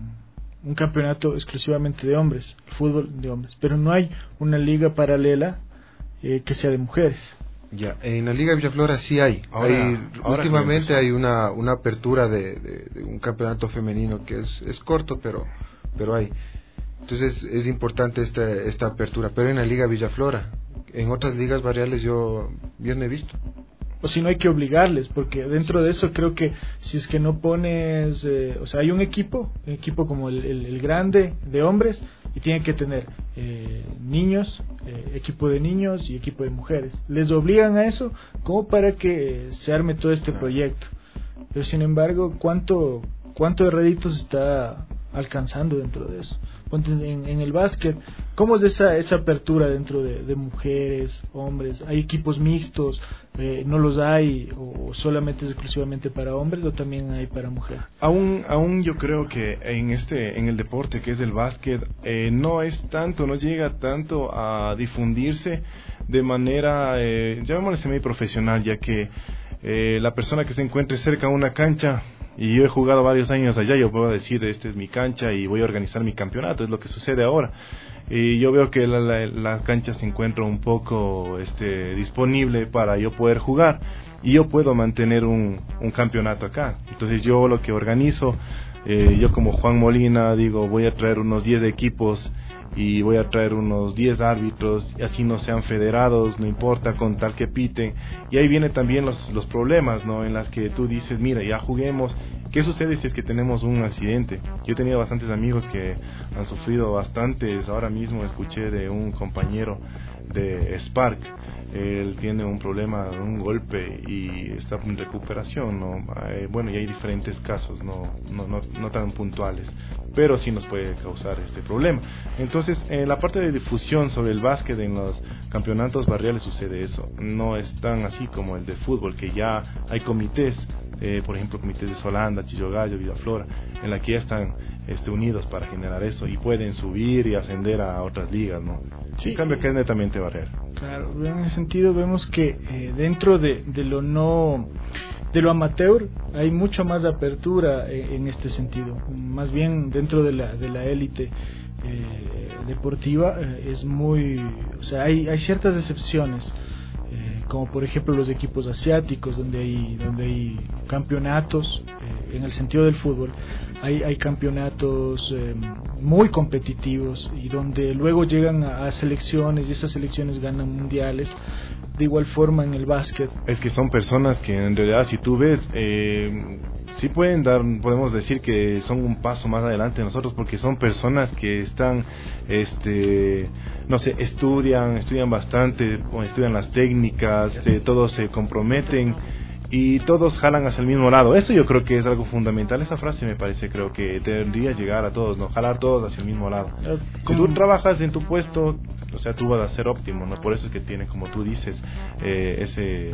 un campeonato exclusivamente de hombres, fútbol de hombres, pero no hay una liga paralela que sea de mujeres. Ya, en la Liga Villaflora sí hay. Últimamente hay una apertura de un campeonato femenino que es corto, pero hay. Entonces es importante esta apertura, pero en la Liga Villaflora, en otras ligas barriales yo no he visto. O si no, hay que obligarles, porque dentro de eso creo que si es que no pones, o sea, hay un equipo como el grande de hombres y tiene que tener niños, equipo de niños y equipo de mujeres. Les obligan a eso como para que se arme todo este proyecto. Pero sin embargo, ¿cuánto de réditos está alcanzando dentro de eso? En el básquet, ¿cómo es esa apertura dentro de mujeres, hombres? ¿Hay equipos mixtos? ¿No los hay? ¿O solamente es exclusivamente para hombres o también hay para mujeres? Aún yo creo que en el deporte que es el básquet no llega tanto a difundirse de manera, llamémosle semi-profesional, ya que la persona que se encuentre cerca de una cancha, y yo he jugado varios años allá, yo puedo decir, esta es mi cancha y voy a organizar mi campeonato, es lo que sucede ahora. Y yo veo que la cancha se encuentra un poco disponible para yo poder jugar y yo puedo mantener un campeonato acá. Entonces yo lo que organizo, yo como Juan Molina digo, voy a traer unos 10 equipos y voy a traer unos 10 árbitros, y así no sean federados, no importa, con tal que piten. Y ahí vienen también los problemas, ¿no? En las que tú dices, mira, ya juguemos, ¿qué sucede si es que tenemos un accidente? Yo he tenido bastantes amigos que han sufrido bastantes. Ahora mismo escuché de un compañero de Spark, él tiene un problema, un golpe y está en recuperación, ¿no? Bueno, y hay diferentes casos, no tan puntuales, pero sí nos puede causar este problema. Entonces, en la parte de difusión sobre el básquet en los campeonatos barriales sucede eso, no es tan así como el de fútbol, que ya hay comités, por ejemplo, comités de Solanda, Chillogallo, Villaflora, en la que ya están unidos para generar eso y pueden subir y ascender a otras ligas, ¿no? Sí. En cambio, acá es netamente barrial. Claro, en ese sentido vemos que dentro de lo amateur hay mucho más apertura en este sentido. Más bien dentro de la élite deportiva es muy, o sea, hay ciertas excepciones. Como por ejemplo los equipos asiáticos donde hay campeonatos en el sentido del fútbol, hay campeonatos muy competitivos y donde luego llegan a selecciones y esas selecciones ganan mundiales. De igual forma en el básquet, es que son personas que en realidad, si tú ves, sí podemos decir que son un paso más adelante de nosotros, porque son personas que están, no sé, estudian bastante, estudian las técnicas, todos se comprometen y todos jalan hacia el mismo lado. Eso yo creo que es algo fundamental. Esa frase me parece, creo que debería llegar a todos, ¿no? Jalar todos hacia el mismo lado. Si tú trabajas en tu puesto, o sea, tú vas a ser óptimo, ¿no? Por eso es que tiene, como tú dices, ese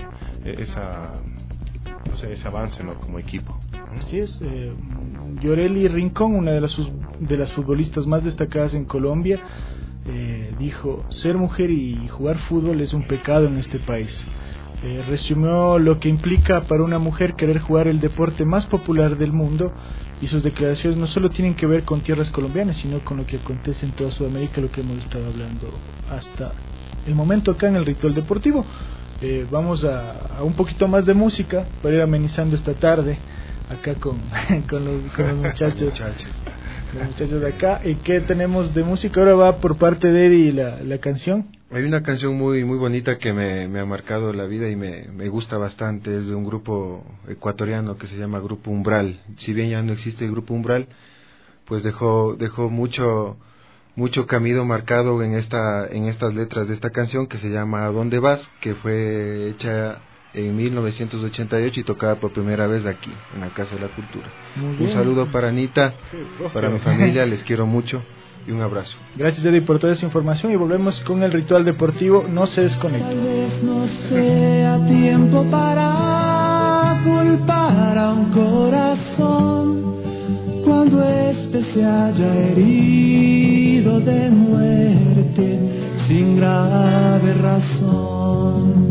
avance, ¿no? Como equipo. Así es. Yoreli Rincón, una de las futbolistas más destacadas en Colombia, dijo: ser mujer y jugar fútbol es un pecado en este país. Resumió lo que implica para una mujer querer jugar el deporte más popular del mundo, y sus declaraciones no solo tienen que ver con tierras colombianas, sino con lo que acontece en toda Sudamérica, lo que hemos estado hablando hasta el momento acá en el Ritual Deportivo. Vamos a un poquito más de música para ir amenizando esta tarde acá con los muchachos. Los muchachos de acá. ¿Y qué tenemos de música? Ahora va por parte de Eddie la canción. Hay una canción muy muy bonita que me ha marcado la vida y me gusta bastante. Es de un grupo ecuatoriano que se llama Grupo Umbral. Si bien ya no existe el Grupo Umbral, pues dejó mucho camino marcado en estas letras de esta canción, que se llama ¿A dónde vas?, que fue hecha en 1988 y tocada por primera vez aquí en la Casa de la Cultura. Un saludo para Anita, para mi familia, les quiero mucho y un abrazo. Gracias, Eddie, por toda esa información, y volvemos con el Ritual Deportivo. No se desconecten. Tal vez no sea tiempo para culpar a un corazón cuando éste se haya herido de muerte sin grave razón.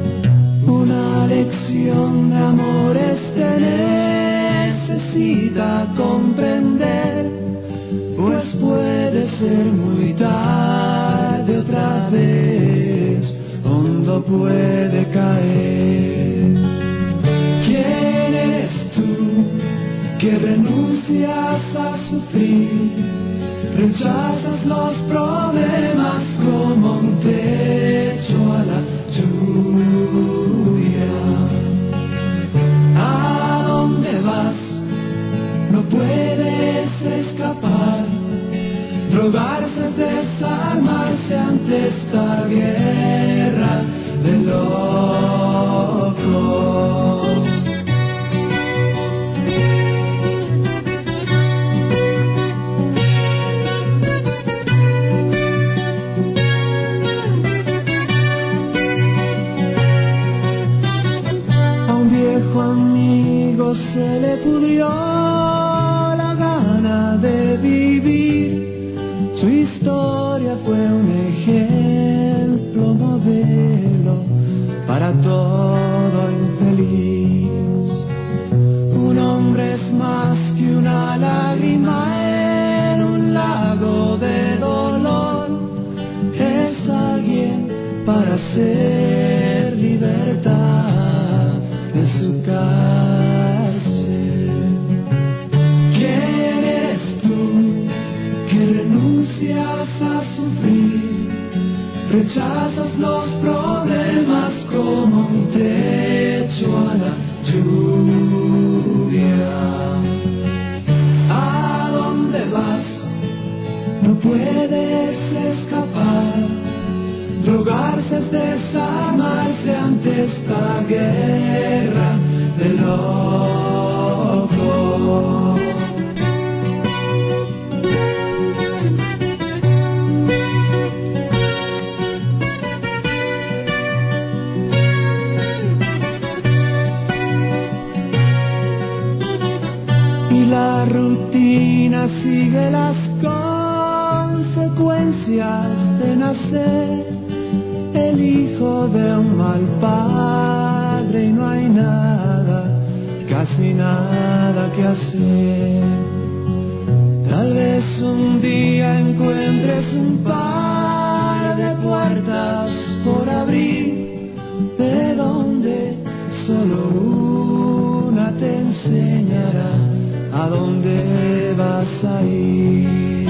Una lección de amor este necesita comprender, pues puede ser muy tarde otra vez, hondo puede caer. ¿Quién eres tú que renuncias a sufrir? Rechazas los problemas como un techo a la lluvia. ¿A dónde vas? No puedes escapar. Drogarse es desarmarse ante esta guerra de locos. A un viejo amigo se le pudrió la gana de vivir. Su historia fue un ejemplo, modelo para todo infeliz. Un hombre es más que una lágrima en un lago de dolor. Es alguien para hacer libertad de su cárcel. ¿Quién eres tú que renuncias a sufrir? Rechazas los problemas como un techo a la lluvia. ¿A dónde vas? No puedes escapar. Drogarse es desarmarse ante esta guerra de locos. La rutina sigue las consecuencias de nacer el hijo de un mal padre, y no hay nada, casi nada que hacer. Tal vez un día encuentres un par de puertas por abrir, de donde solo una te enseñará a dónde vas a ir.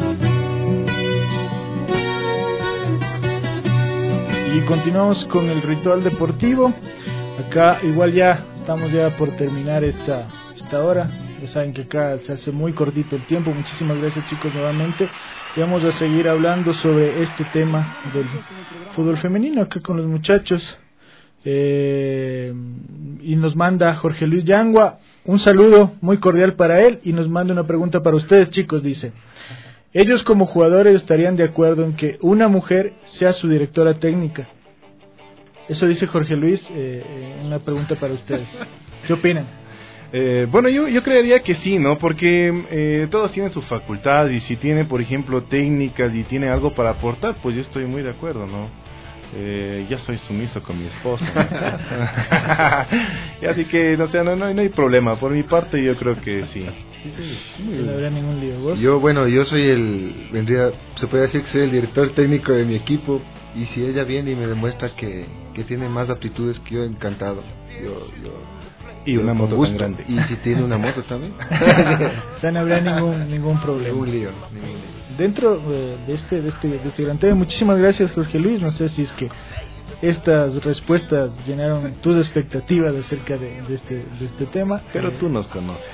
Y continuamos con el Ritual Deportivo. Acá igual ya estamos por terminar esta hora. Ya saben que acá se hace muy cortito el tiempo. Muchísimas gracias, chicos, nuevamente. Y vamos a seguir hablando sobre este tema del fútbol femenino acá con los muchachos. y nos manda Jorge Luis Yangua un saludo muy cordial para él y nos manda una pregunta para ustedes, chicos. Dice: ellos como jugadores estarían de acuerdo en que una mujer sea su directora técnica. Eso dice Jorge Luis. Una pregunta para ustedes, ¿qué opinan? Bueno, yo creería que sí, ¿no? Porque todos tienen su facultad, y si tiene, por ejemplo, técnicas y tiene algo para aportar, pues yo estoy muy de acuerdo, ¿no? Ya soy sumiso con mi esposa, y así que no hay problema. Por mi parte yo creo que sí. No habrá ningún lío. ¿Vos? Yo soy se puede decir que soy el director técnico de mi equipo, y si ella viene y me demuestra que tiene más aptitudes que yo, encantado. Y una moto tan grande. Y si tiene una moto también. O sea, no habrá ningún problema. Ningún lío. Dentro de este gran tema, muchísimas gracias, Jorge Luis. No sé si es que estas respuestas llenaron tus expectativas acerca de este tema. Pero tú nos conoces.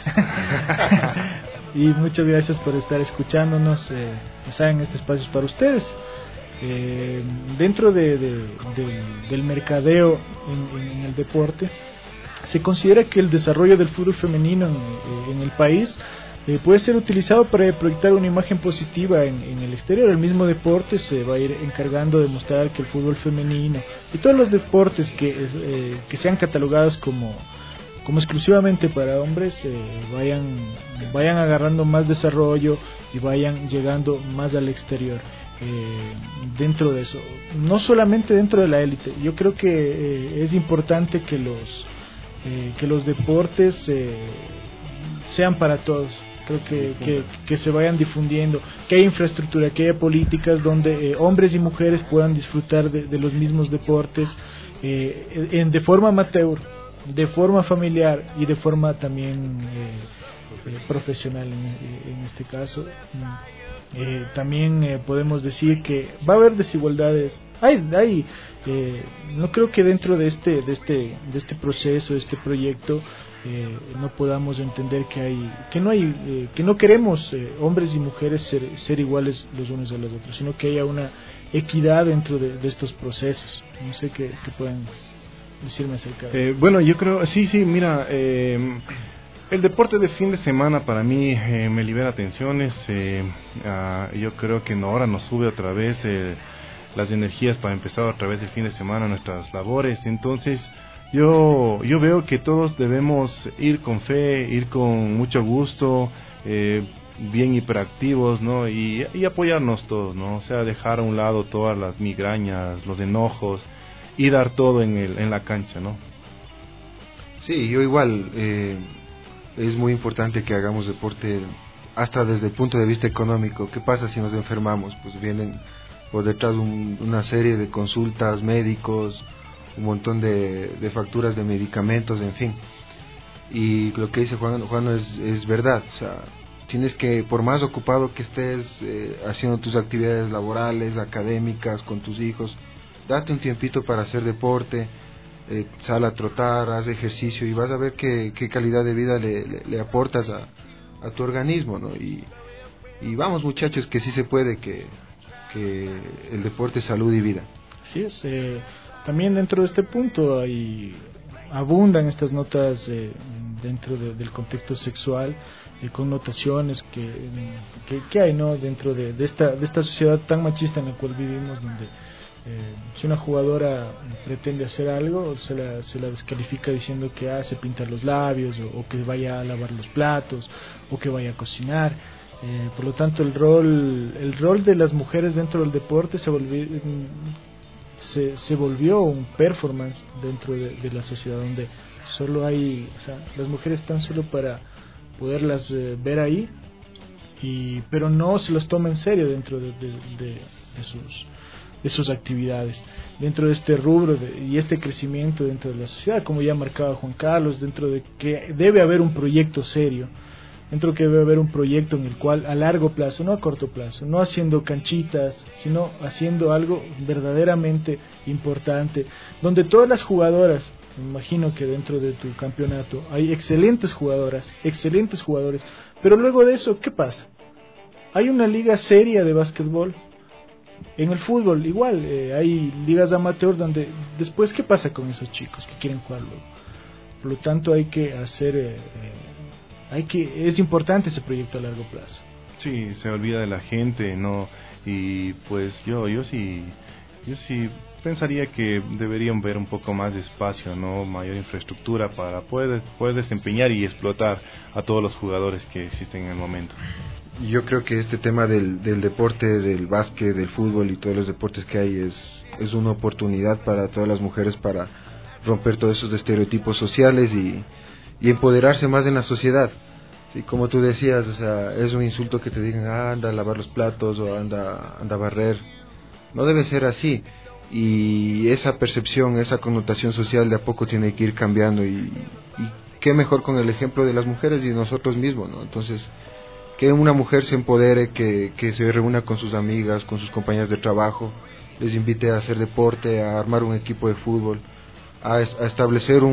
Y muchas gracias por estar escuchándonos. Saben, este espacio es para ustedes. Dentro del mercadeo en el deporte, se considera que el desarrollo del fútbol femenino en el país puede ser utilizado para proyectar una imagen positiva en el exterior. El mismo deporte se va a ir encargando de mostrar que el fútbol femenino y todos los deportes que sean catalogados como exclusivamente para hombres vayan agarrando más desarrollo y vayan llegando más al exterior. Dentro de eso, no solamente dentro de la élite, yo creo que es importante que los deportes sean para todos. Creo que se vayan difundiendo, que haya infraestructura, que haya políticas donde hombres y mujeres puedan disfrutar de los mismos deportes de forma amateur, de forma familiar y de forma también profesional en este caso. También podemos decir que va a haber desigualdades. No creo que dentro de este proceso, de este proyecto, no podamos entender que no queremos hombres y mujeres ser iguales los unos a los otros, sino que haya una equidad dentro de estos procesos. No sé qué pueden decirme acerca de eso. Bueno, yo creo, sí, mira, el deporte de fin de semana para mí me libera tensiones. Yo creo que ahora nos sube otra vez las energías para empezar otra vez el fin de semana nuestras labores. Entonces yo veo que todos debemos ir con fe, ir con mucho gusto, bien hiperactivos, ¿no? Y apoyarnos todos, ¿no? O sea, dejar a un lado todas las migrañas, los enojos, y dar todo en la cancha, ¿no? Sí, yo igual. Es muy importante que hagamos deporte hasta desde el punto de vista económico. ¿Qué pasa si nos enfermamos? Pues vienen por detrás una serie de consultas, médicos, un montón de facturas de medicamentos, en fin. Y lo que dice Juan es verdad. O sea, tienes que, por más ocupado que estés haciendo tus actividades laborales, académicas, con tus hijos, date un tiempito para hacer deporte. Sal a trotar, haz ejercicio y vas a ver qué calidad de vida le aportas a tu organismo, ¿no? Y vamos, muchachos, que sí se puede, que el deporte es salud y vida. Así es. También dentro de este punto abundan estas notas dentro del contexto sexual, connotaciones que hay, ¿no? Dentro de esta sociedad tan machista en la cual vivimos, donde si una jugadora pretende hacer algo, se la descalifica diciendo que se pinta los labios, o que vaya a lavar los platos, o que vaya a cocinar. Por lo tanto, el rol de las mujeres dentro del deporte se volvió un performance dentro de la sociedad, donde solo hay, o sea, las mujeres están solo para poderlas ver ahí, pero no se los toma en serio dentro de sus actividades, dentro de este rubro y este crecimiento dentro de la sociedad, como ya marcaba Juan Carlos, dentro de que debe haber un proyecto serio, dentro que debe haber un proyecto en el cual a largo plazo, no a corto plazo, no haciendo canchitas, sino haciendo algo verdaderamente importante, donde todas las jugadoras, me imagino que dentro de tu campeonato hay excelentes jugadoras, excelentes jugadores, pero luego de eso, ¿qué pasa? Hay una liga seria de básquetbol. En el fútbol igual, hay ligas amateur donde después, ¿qué pasa con esos chicos que quieren jugar luego? Por lo tanto hay que hacer, es importante ese proyecto a largo plazo. Sí, se olvida de la gente, ¿no? Y pues yo sí pensaría que deberían ver un poco más de espacio, ¿no? Mayor infraestructura para poder desempeñar y explotar a todos los jugadores que existen en el momento. Yo creo que este tema del deporte, del básquet, del fútbol y todos los deportes que hay es una oportunidad para todas las mujeres para romper todos esos estereotipos sociales y empoderarse más en la sociedad. Sí, como tú decías, o sea, es un insulto que te digan, anda a lavar los platos o anda a barrer. No debe ser así. Y esa percepción, esa connotación social de a poco tiene que ir cambiando y qué mejor con el ejemplo de las mujeres y de nosotros mismos, ¿no? Entonces, que una mujer se empodere, que se reúna con sus amigas, con sus compañeras de trabajo, les invite a hacer deporte, a armar un equipo de fútbol, a establecer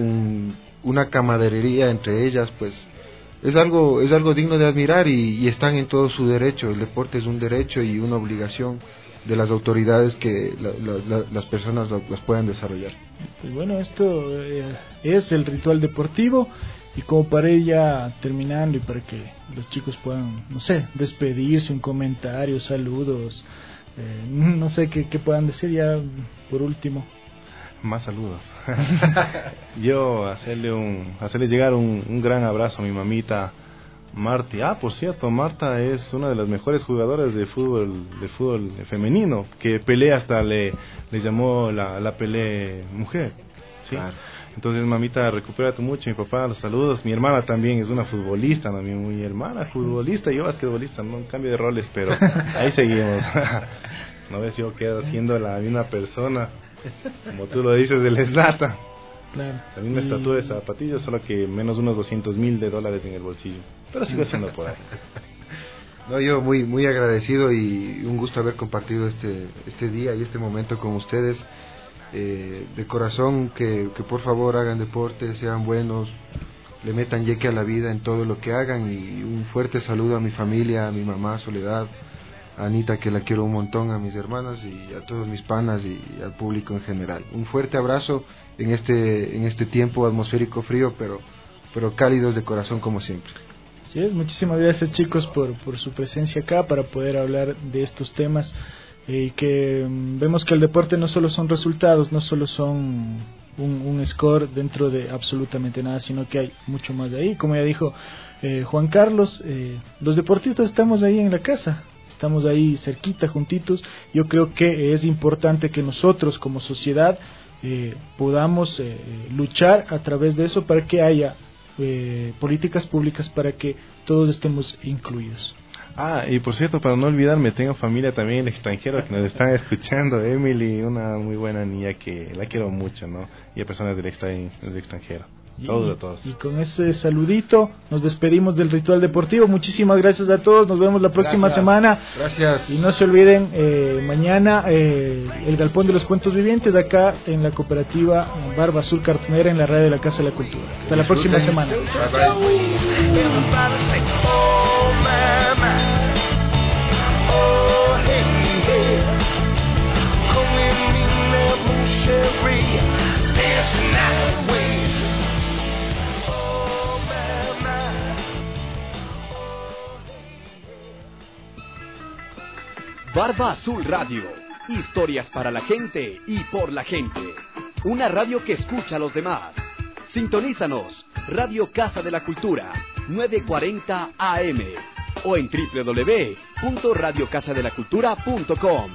una camaradería entre ellas, pues es algo digno de admirar y están en todo su derecho. El deporte es un derecho y una obligación de las autoridades que las personas las puedan desarrollar. Pues bueno, esto es el ritual deportivo, y como para ir ya terminando y para que los chicos puedan, no sé, despedirse, un comentario, saludos, no sé qué puedan decir ya por último. Más saludos. Yo hacerle llegar un gran abrazo a mi mamita Marti. Por cierto, Marta es una de las mejores jugadoras de fútbol femenino, que pelea hasta le llamó la pelea mujer, ¿sí? Claro. Entonces, mamita, recupérate mucho. Mi papá, los saludos. Mi hermana también es una futbolista, ¿no? Mi hermana futbolista, yo basquetbolista, no, un cambio de roles, pero ahí seguimos. No ves, yo quedo siendo la misma persona, como tú lo dices, del Zlatan. Claro. La misma estatura de zapatillas, solo que menos unos $200,000 en el bolsillo. Pero sigo siendo por ahí. No, yo muy agradecido y un gusto haber compartido este día y este momento con ustedes. De corazón, que por favor hagan deporte, sean buenos, le metan yeque a la vida en todo lo que hagan. Y un fuerte saludo a mi familia, a mi mamá Soledad, a Anita, que la quiero un montón, a mis hermanas y a todos mis panas y al público en general. Un fuerte abrazo en este tiempo atmosférico frío, pero cálidos de corazón como siempre. Así es, muchísimas gracias, chicos, por su presencia acá para poder hablar de estos temas, y que vemos que el deporte no solo son resultados, no solo son un score dentro de absolutamente nada, sino que hay mucho más de ahí. Como ya dijo Juan Carlos, los deportistas estamos ahí en la casa, estamos ahí cerquita, juntitos. Yo creo que es importante que nosotros como sociedad podamos luchar a través de eso para que haya políticas públicas para que todos estemos incluidos. Y por cierto, para no olvidarme, tengo familia también en el extranjero que nos están escuchando. Emily, una muy buena niña que la quiero mucho, ¿no? Y a personas del extranjero. Saludos a todos. Y con ese saludito nos despedimos del Ritual Deportivo. Muchísimas gracias a todos. Nos vemos la próxima semana. Gracias. Y no se olviden, mañana el Galpón de los Cuentos Vivientes acá en la cooperativa Barba Azul Cartonera en la radio de la Casa de la Cultura. Hasta la próxima semana. Bye, Barba Azul Radio, historias para la gente y por la gente. Una radio que escucha a los demás. Sintonízanos, Radio Casa de la Cultura, 940 AM o en www.radiocasadelacultura.com.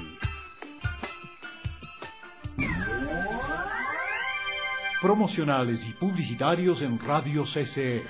Promocionales y publicitarios en Radio CCE.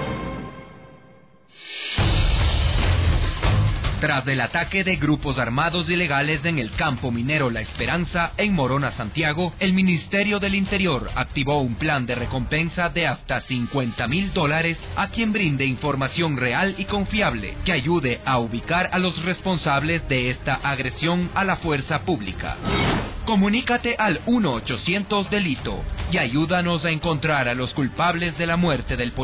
Tras el ataque de grupos armados ilegales en el campo minero La Esperanza, en Morona, Santiago, el Ministerio del Interior activó un plan de recompensa de hasta $50,000 a quien brinde información real y confiable que ayude a ubicar a los responsables de esta agresión a la fuerza pública. Comunícate al 1-800-DELITO y ayúdanos a encontrar a los culpables de la muerte del policía